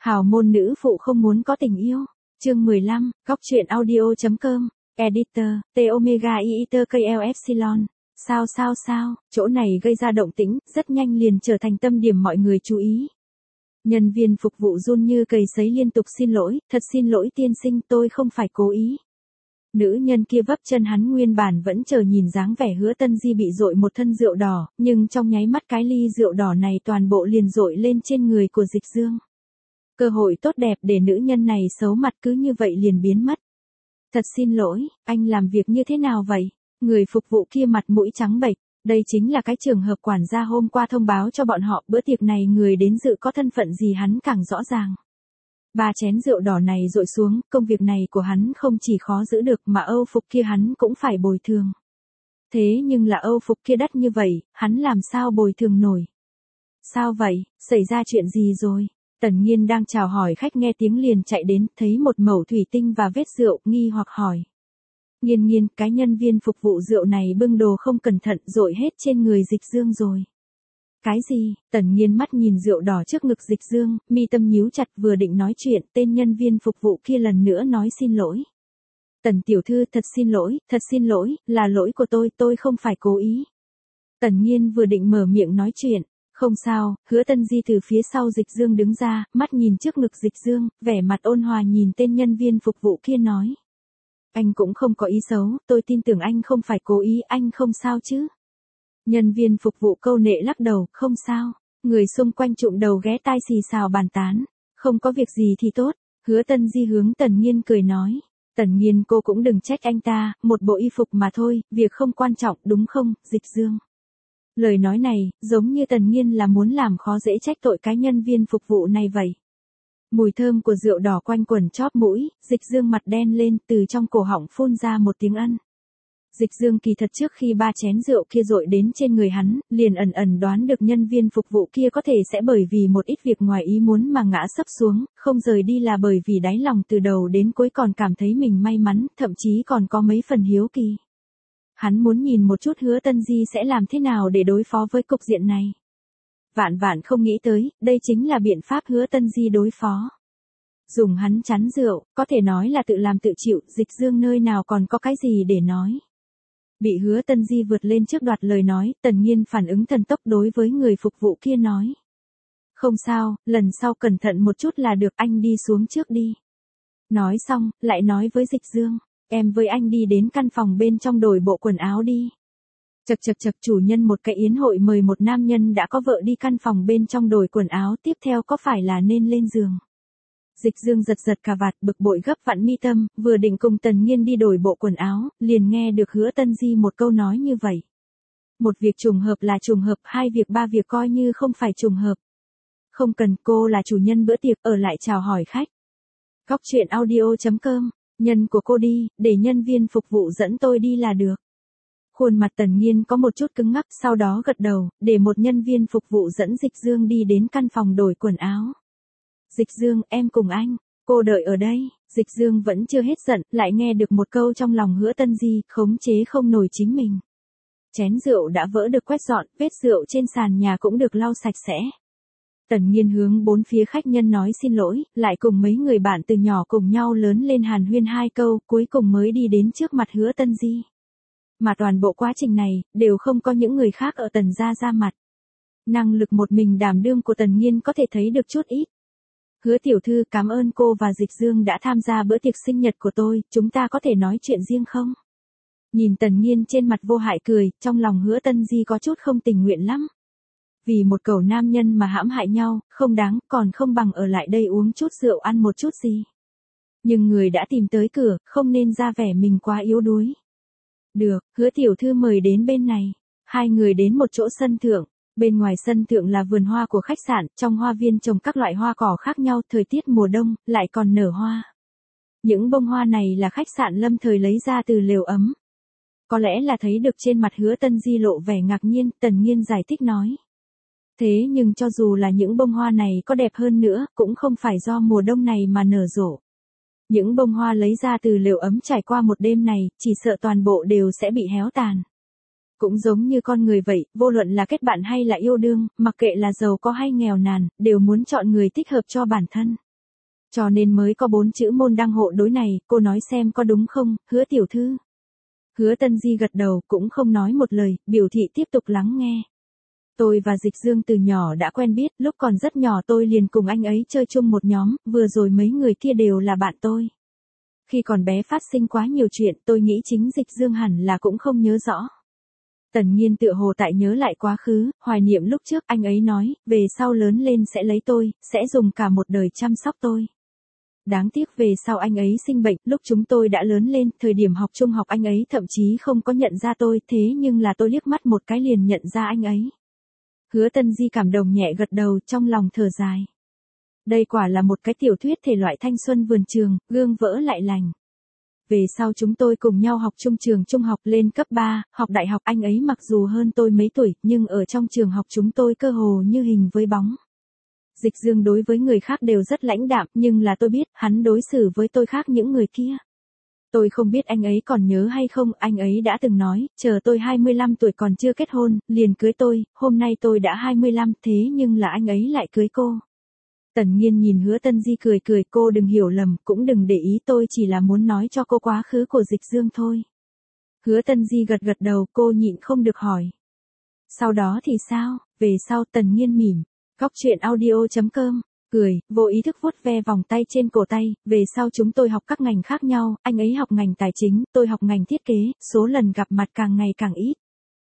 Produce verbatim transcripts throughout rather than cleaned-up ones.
Hào môn nữ phụ không muốn có tình yêu. Chương mười lăm, góc truyện audio.com, Editor, T Omega Iter K L Epsilon. Sao sao sao, chỗ này gây ra động tĩnh, rất nhanh liền trở thành tâm điểm mọi người chú ý. Nhân viên phục vụ run như cầy sấy liên tục xin lỗi, thật xin lỗi tiên sinh, tôi không phải cố ý. Nữ nhân kia vấp chân hắn nguyên bản vẫn chờ nhìn dáng vẻ Hứa Tân Di bị dội một thân rượu đỏ, nhưng trong nháy mắt cái ly rượu đỏ này toàn bộ liền dội lên trên người của Dịch Dương. Cơ hội tốt đẹp để nữ nhân này xấu mặt cứ như vậy liền biến mất. Thật xin lỗi, anh làm việc như thế nào vậy? Người phục vụ kia mặt mũi trắng bệch, đây chính là cái trường hợp quản gia hôm qua thông báo cho bọn họ bữa tiệc này người đến dự có thân phận gì hắn càng rõ ràng. Ba chén rượu đỏ này dội xuống, công việc này của hắn không chỉ khó giữ được mà âu phục kia hắn cũng phải bồi thường. Thế nhưng là âu phục kia đắt như vậy, hắn làm sao bồi thường nổi? Sao vậy, xảy ra chuyện gì rồi? Tần Nhiên đang chào hỏi khách nghe tiếng liền chạy đến, thấy một mẩu thủy tinh và vết rượu, nghi hoặc hỏi. Nhiên Nhiên, cái nhân viên phục vụ rượu này bưng đồ không cẩn thận dội hết trên người Dịch Dương rồi. Cái gì? Tần Nhiên mắt nhìn rượu đỏ trước ngực Dịch Dương, mi tâm nhíu chặt vừa định nói chuyện, tên nhân viên phục vụ kia lần nữa nói xin lỗi. Tần tiểu thư thật xin lỗi, thật xin lỗi, là lỗi của tôi, tôi không phải cố ý. Tần Nhiên vừa định mở miệng nói chuyện. Không sao, Hứa Tân Di từ phía sau Dịch Dương đứng ra, mắt nhìn trước ngực Dịch Dương, vẻ mặt ôn hòa nhìn tên nhân viên phục vụ kia nói. Anh cũng không có ý xấu, tôi tin tưởng anh không phải cố ý, anh không sao chứ. Nhân viên phục vụ câu nệ lắc đầu, không sao. Người xung quanh trụm đầu ghé tai xì xào bàn tán. Không có việc gì thì tốt. Hứa Tân Di hướng Tần Nhiên cười nói. Tần Nhiên cô cũng đừng trách anh ta, một bộ y phục mà thôi, việc không quan trọng đúng không, Dịch Dương. Lời nói này, giống như Tần Nhiên là muốn làm khó dễ trách tội cái nhân viên phục vụ này vậy. Mùi thơm của rượu đỏ quanh quẩn chóp mũi, Dịch Dương mặt đen lên, từ trong cổ họng phun ra một tiếng ân. Dịch Dương kỳ thật trước khi ba chén rượu kia dội đến trên người hắn, liền ẩn ẩn đoán được nhân viên phục vụ kia có thể sẽ bởi vì một ít việc ngoài ý muốn mà ngã sấp xuống, không rời đi là bởi vì đáy lòng từ đầu đến cuối còn cảm thấy mình may mắn, thậm chí còn có mấy phần hiếu kỳ. Hắn muốn nhìn một chút Hứa Tân Di sẽ làm thế nào để đối phó với cục diện này. Vạn vạn không nghĩ tới, đây chính là biện pháp Hứa Tân Di đối phó. Dùng hắn chắn rượu, có thể nói là tự làm tự chịu, Dịch Dương nơi nào còn có cái gì để nói. Bị Hứa Tân Di vượt lên trước đoạt lời nói, Tần Nhiên phản ứng thần tốc đối với người phục vụ kia nói. Không sao, lần sau cẩn thận một chút là được, anh đi xuống trước đi. Nói xong, lại nói với Dịch Dương. Em với anh đi đến căn phòng bên trong đổi bộ quần áo đi. Chật chật chật chủ nhân một cái yến hội mời một nam nhân đã có vợ đi căn phòng bên trong đổi quần áo tiếp theo có phải là nên lên giường. Dịch Dương giật giật cà vạt bực bội gấp vặn mi tâm, vừa định cùng Tần Nhiên đi đổi bộ quần áo, liền nghe được Hứa Tân Di một câu nói như vậy. Một việc trùng hợp là trùng hợp, hai việc ba việc coi như không phải trùng hợp. Không cần, cô là chủ nhân bữa tiệc, ở lại chào hỏi khách. Góc truyện audio.com. Nhân của cô đi, để nhân viên phục vụ dẫn tôi đi là được. Khuôn mặt Tần Nhiên có một chút cứng ngắc, sau đó gật đầu, để một nhân viên phục vụ dẫn Dịch Dương đi đến căn phòng đổi quần áo. Dịch Dương, em cùng anh, cô đợi ở đây. Dịch Dương vẫn chưa hết giận, lại nghe được một câu trong lòng Hứa Tân Di, khống chế không nổi chính mình. Chén rượu đã vỡ được quét dọn, vết rượu trên sàn nhà cũng được lau sạch sẽ. Tần Nhiên hướng bốn phía khách nhân nói xin lỗi, lại cùng mấy người bạn từ nhỏ cùng nhau lớn lên hàn huyên hai câu, cuối cùng mới đi đến trước mặt Hứa Tân Di. Mà toàn bộ quá trình này, đều không có những người khác ở Tần gia ra mặt. Năng lực một mình đảm đương của Tần Nhiên có thể thấy được chút ít. Hứa tiểu thư, cảm ơn cô và Dịch Dương đã tham gia bữa tiệc sinh nhật của tôi, chúng ta có thể nói chuyện riêng không? Nhìn Tần Nhiên trên mặt vô hại cười, trong lòng Hứa Tân Di có chút không tình nguyện lắm. Vì một cẩu nam nhân mà hãm hại nhau, không đáng, còn không bằng ở lại đây uống chút rượu ăn một chút gì. Nhưng người đã tìm tới cửa, không nên ra vẻ mình quá yếu đuối. Được, Hứa tiểu thư mời đến bên này. Hai người đến một chỗ sân thượng. Bên ngoài sân thượng là vườn hoa của khách sạn, trong hoa viên trồng các loại hoa cỏ khác nhau, thời tiết mùa đông, lại còn nở hoa. Những bông hoa này là khách sạn lâm thời lấy ra từ lều ấm. Có lẽ là thấy được trên mặt Hứa Tân Di lộ vẻ ngạc nhiên, Tần Nhiên giải thích nói. Thế nhưng cho dù là những bông hoa này có đẹp hơn nữa, cũng không phải do mùa đông này mà nở rộ. Những bông hoa lấy ra từ lều ấm trải qua một đêm này, chỉ sợ toàn bộ đều sẽ bị héo tàn. Cũng giống như con người vậy, vô luận là kết bạn hay là yêu đương, mặc kệ là giàu có hay nghèo nàn, đều muốn chọn người thích hợp cho bản thân. Cho nên mới có bốn chữ môn đăng hộ đối này, cô nói xem có đúng không, Hứa tiểu thư. Hứa Tân Di gật đầu cũng không nói một lời, biểu thị tiếp tục lắng nghe. Tôi và Dịch Dương từ nhỏ đã quen biết, lúc còn rất nhỏ tôi liền cùng anh ấy chơi chung một nhóm, vừa rồi mấy người kia đều là bạn tôi. Khi còn bé phát sinh quá nhiều chuyện, tôi nghĩ chính Dịch Dương hẳn là cũng không nhớ rõ. Tần Nhiên tựa hồ tại nhớ lại quá khứ, hoài niệm lúc trước anh ấy nói, về sau lớn lên sẽ lấy tôi, sẽ dùng cả một đời chăm sóc tôi. Đáng tiếc về sau anh ấy sinh bệnh, lúc chúng tôi đã lớn lên, thời điểm học trung học anh ấy thậm chí không có nhận ra tôi, thế nhưng là tôi liếc mắt một cái liền nhận ra anh ấy. Hứa Tân Di cảm động nhẹ gật đầu, trong lòng thở dài. Đây quả là một cái tiểu thuyết thể loại thanh xuân vườn trường, gương vỡ lại lành. Về sau chúng tôi cùng nhau học trung trường trung học lên cấp ba, học đại học anh ấy mặc dù hơn tôi mấy tuổi, nhưng ở trong trường học chúng tôi cơ hồ như hình với bóng. Dịch Dương đối với người khác đều rất lãnh đạm, nhưng là tôi biết, hắn đối xử với tôi khác những người kia. Tôi không biết anh ấy còn nhớ hay không, anh ấy đã từng nói, chờ tôi hai mươi lăm tuổi còn chưa kết hôn, liền cưới tôi, hôm nay tôi đã hai mươi lăm, thế nhưng là anh ấy lại cưới cô. Tần Nhiên nhìn Hứa Tân Di cười cười, cô đừng hiểu lầm, cũng đừng để ý, tôi chỉ là muốn nói cho cô quá khứ của Dịch Dương thôi. Hứa Tân Di gật gật đầu, cô nhịn không được hỏi. Sau đó thì sao, về sau Tần Nhiên mỉm, góc truyện audio chấm com, cười, vô ý thức vuốt ve vòng tay trên cổ tay, về sau chúng tôi học các ngành khác nhau, anh ấy học ngành tài chính, tôi học ngành thiết kế, số lần gặp mặt càng ngày càng ít.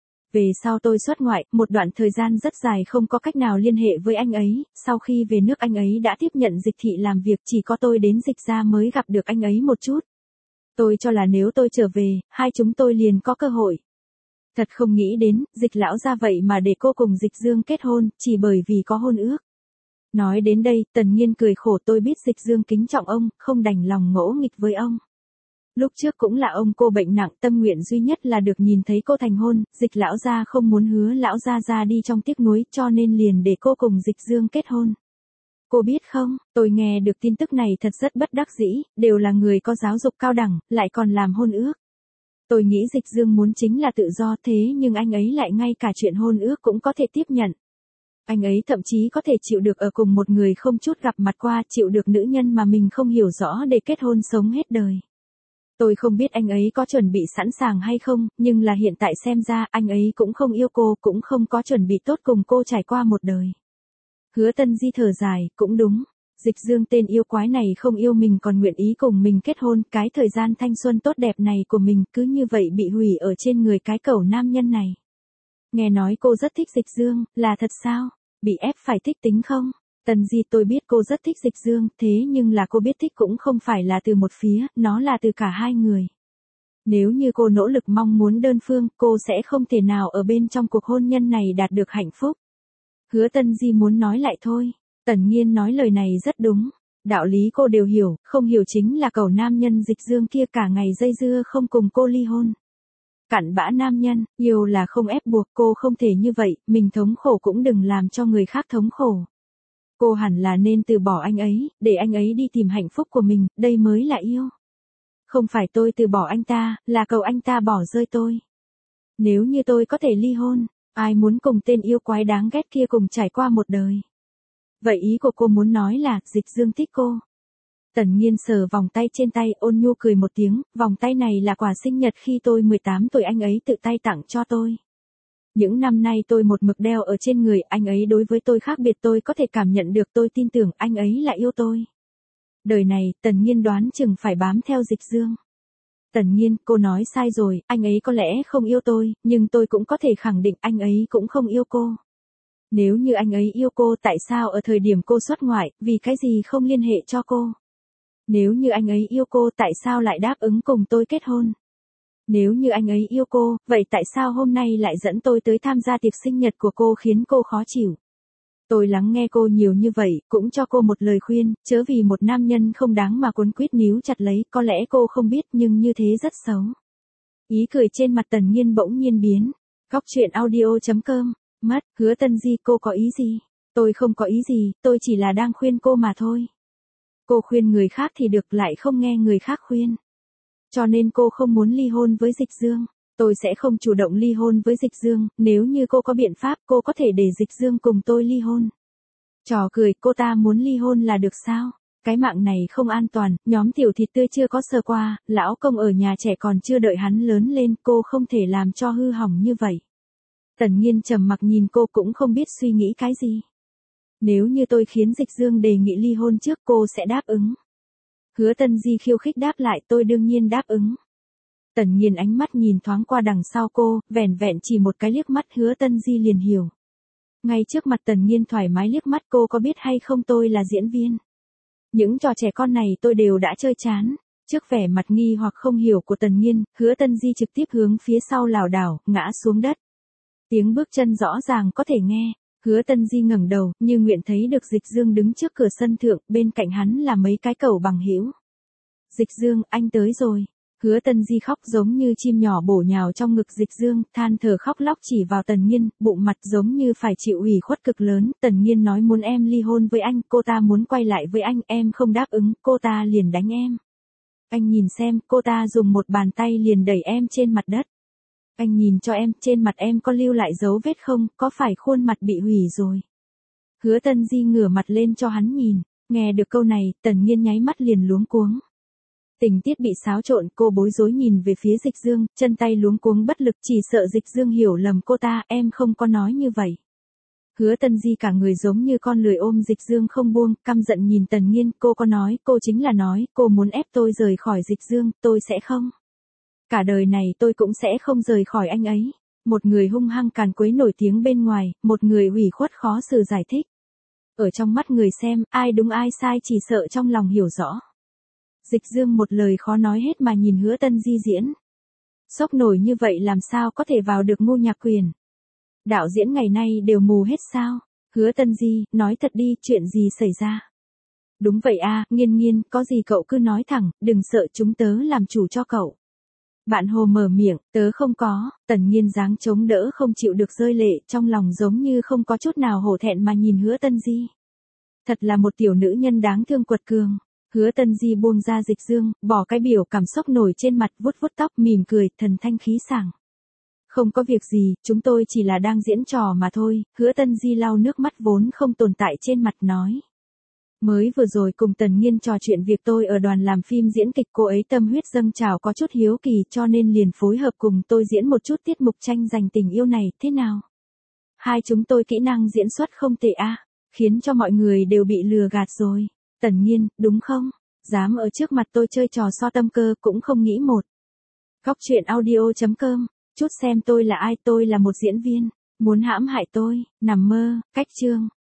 Về sau tôi xuất ngoại, một đoạn thời gian rất dài không có cách nào liên hệ với anh ấy, sau khi về nước anh ấy đã tiếp nhận Dịch thị làm việc, chỉ có tôi đến Dịch gia mới gặp được anh ấy một chút. Tôi cho là nếu tôi trở về, hai chúng tôi liền có cơ hội. Thật không nghĩ đến, Dịch lão gia vậy mà để cô cùng Dịch Dương kết hôn, chỉ bởi vì có hôn ước. Nói đến đây, Tần Nhiên cười khổ, tôi biết Dịch Dương kính trọng ông, không đành lòng ngỗ nghịch với ông. Lúc trước cũng là ông cô bệnh nặng, tâm nguyện duy nhất là được nhìn thấy cô thành hôn, Dịch lão gia không muốn Hứa lão gia ra đi trong tiếc nuối, cho nên liền để cô cùng Dịch Dương kết hôn. Cô biết không, tôi nghe được tin tức này thật rất bất đắc dĩ, đều là người có giáo dục cao đẳng, lại còn làm hôn ước. Tôi nghĩ Dịch Dương muốn chính là tự do, thế nhưng anh ấy lại ngay cả chuyện hôn ước cũng có thể tiếp nhận. Anh ấy thậm chí có thể chịu được ở cùng một người không chút gặp mặt qua, chịu được nữ nhân mà mình không hiểu rõ để kết hôn sống hết đời. Tôi không biết anh ấy có chuẩn bị sẵn sàng hay không, nhưng là hiện tại xem ra anh ấy cũng không yêu cô, cũng không có chuẩn bị tốt cùng cô trải qua một đời. Hứa Tân Di thở dài, cũng đúng. Dịch Dương tên yêu quái này không yêu mình còn nguyện ý cùng mình kết hôn, cái thời gian thanh xuân tốt đẹp này của mình cứ như vậy bị hủy ở trên người cái cẩu nam nhân này. Nghe nói cô rất thích Dịch Dương, là thật sao? Bị ép phải thích tính không? Tần Di, tôi biết cô rất thích Dịch Dương, thế nhưng là cô biết thích cũng không phải là từ một phía, nó là từ cả hai người. Nếu như cô nỗ lực mong muốn đơn phương, cô sẽ không thể nào ở bên trong cuộc hôn nhân này đạt được hạnh phúc. Hứa Tân Di muốn nói lại thôi. Tần Nhiên nói lời này rất đúng. Đạo lý cô đều hiểu, không hiểu chính là cẩu nam nhân Dịch Dương kia cả ngày dây dưa không cùng cô ly hôn. Cặn bã nam nhân, yêu là không ép buộc, cô không thể như vậy, mình thống khổ cũng đừng làm cho người khác thống khổ. Cô hẳn là nên từ bỏ anh ấy, để anh ấy đi tìm hạnh phúc của mình, đây mới là yêu. Không phải tôi từ bỏ anh ta, là cậu anh ta bỏ rơi tôi. Nếu như tôi có thể ly hôn, ai muốn cùng tên yêu quái đáng ghét kia cùng trải qua một đời. Vậy ý của cô muốn nói là, Dịch Dương thích cô. Tần Nhiên sờ vòng tay trên tay, ôn nhu cười một tiếng, vòng tay này là quà sinh nhật khi tôi mười tám tuổi anh ấy tự tay tặng cho tôi. Những năm nay tôi một mực đeo ở trên người, anh ấy đối với tôi khác biệt, tôi có thể cảm nhận được, tôi tin tưởng anh ấy là yêu tôi. Đời này, Tần Nhiên đoán chừng phải bám theo Dịch Dương. Tần Nhiên, cô nói sai rồi, anh ấy có lẽ không yêu tôi, nhưng tôi cũng có thể khẳng định anh ấy cũng không yêu cô. Nếu như anh ấy yêu cô, tại sao ở thời điểm cô xuất ngoại, vì cái gì không liên hệ cho cô? Nếu như anh ấy yêu cô, tại sao lại đáp ứng cùng tôi kết hôn? Nếu như anh ấy yêu cô, vậy tại sao hôm nay lại dẫn tôi tới tham gia tiệc sinh nhật của cô khiến cô khó chịu? Tôi lắng nghe cô nhiều như vậy, cũng cho cô một lời khuyên, chớ vì một nam nhân không đáng mà cuốn quýt níu chặt lấy, có lẽ cô không biết nhưng như thế rất xấu. Ý cười trên mặt Tần Nhiên bỗng nhiên biến. Góc truyện audio chấm com, mất, Hứa Tân Di, cô có ý gì? Tôi không có ý gì, tôi chỉ là đang khuyên cô mà thôi. Cô khuyên người khác thì được, lại không nghe người khác khuyên. Cho nên cô không muốn ly hôn với Dịch Dương. Tôi sẽ không chủ động ly hôn với Dịch Dương, nếu như cô có biện pháp cô có thể để Dịch Dương cùng tôi ly hôn. Trò cười, cô ta muốn ly hôn là được sao? Cái mạng này không an toàn, nhóm tiểu thịt tươi chưa có sờ qua, lão công ở nhà trẻ còn chưa đợi hắn lớn lên, cô không thể làm cho hư hỏng như vậy. Tần Nghiên trầm mặc nhìn cô cũng không biết suy nghĩ cái gì. Nếu như tôi khiến Dịch Dương đề nghị ly hôn trước cô sẽ đáp ứng. Hứa Tân Di khiêu khích đáp lại tôi đương nhiên đáp ứng. Tần Nghiên ánh mắt nhìn thoáng qua đằng sau cô, vẻn vẹn chỉ một cái liếc mắt Hứa Tân Di liền hiểu. Ngay trước mặt Tần Nghiên thoải mái liếc mắt cô có biết hay không tôi là diễn viên. Những trò trẻ con này tôi đều đã chơi chán. Trước vẻ mặt nghi hoặc không hiểu của Tần Nghiên, Hứa Tân Di trực tiếp hướng phía sau lảo đảo, ngã xuống đất. Tiếng bước chân rõ ràng có thể nghe. Hứa Tân Di ngẩng đầu, như nguyện thấy được Dịch Dương đứng trước cửa sân thượng, bên cạnh hắn là mấy cái cẩu bằng hữu. Dịch Dương, anh tới rồi. Hứa Tân Di khóc giống như chim nhỏ bổ nhào trong ngực Dịch Dương, than thở khóc lóc chỉ vào Tần Nghiên, bụng mặt giống như phải chịu ủy khuất cực lớn. Tần Nghiên nói muốn em ly hôn với anh, cô ta muốn quay lại với anh, em không đáp ứng, cô ta liền đánh em. Anh nhìn xem, cô ta dùng một bàn tay liền đẩy em trên mặt đất. Anh nhìn cho em, trên mặt em có lưu lại dấu vết không, có phải khuôn mặt bị hủy rồi? Hứa Tân Di ngửa mặt lên cho hắn nhìn, nghe được câu này, Tần Nghiên nháy mắt liền luống cuống. Tình tiết bị xáo trộn, cô bối rối nhìn về phía Dịch Dương, chân tay luống cuống bất lực chỉ sợ Dịch Dương hiểu lầm cô ta, em không có nói như vậy. Hứa Tân Di cả người giống như con lười ôm Dịch Dương không buông, căm giận nhìn Tần Nghiên, cô có nói, cô chính là nói, cô muốn ép tôi rời khỏi Dịch Dương, tôi sẽ không. Cả đời này tôi cũng sẽ không rời khỏi anh ấy. Một người hung hăng càn quấy nổi tiếng bên ngoài, một người ủy khuất khó xử giải thích. Ở trong mắt người xem, ai đúng ai sai chỉ sợ trong lòng hiểu rõ. Dịch Dương một lời khó nói hết mà nhìn Hứa Tân Di diễn. Sốc nổi như vậy làm sao có thể vào được Ngô Nhạc Quyền. Đạo diễn ngày nay đều mù hết sao. Hứa Tân Di, nói thật đi, chuyện gì xảy ra. Đúng vậy a, Nghiên Nghiên, có gì cậu cứ nói thẳng, đừng sợ chúng tớ làm chủ cho cậu. Bạn Hồ mở miệng, tớ không có. Tần Nghiên dáng chống đỡ không chịu được rơi lệ, trong lòng giống như không có chút nào hổ thẹn mà nhìn Hứa Tân Di. Thật là một tiểu nữ nhân đáng thương quật cường. Hứa Tân Di buông ra Dịch Dương, bỏ cái biểu cảm sốc nổi trên mặt, vuốt vuốt tóc, mỉm cười, thần thanh khí sảng. Không có việc gì, chúng tôi chỉ là đang diễn trò mà thôi. Hứa Tân Di lau nước mắt vốn không tồn tại trên mặt nói. Mới vừa rồi cùng Tần Nghiên trò chuyện việc tôi ở đoàn làm phim diễn kịch, cô ấy tâm huyết dâng trào có chút hiếu kỳ cho nên liền phối hợp cùng tôi diễn một chút tiết mục tranh giành tình yêu này, thế nào? Hai chúng tôi kỹ năng diễn xuất không tệ a, khiến cho mọi người đều bị lừa gạt rồi. Tần Nghiên, đúng không? Dám ở trước mặt tôi chơi trò so tâm cơ cũng không nghĩ một. Góc truyện audio chấm com, chút xem tôi là ai, tôi là một diễn viên. Muốn hãm hại tôi, nằm mơ, cách chương.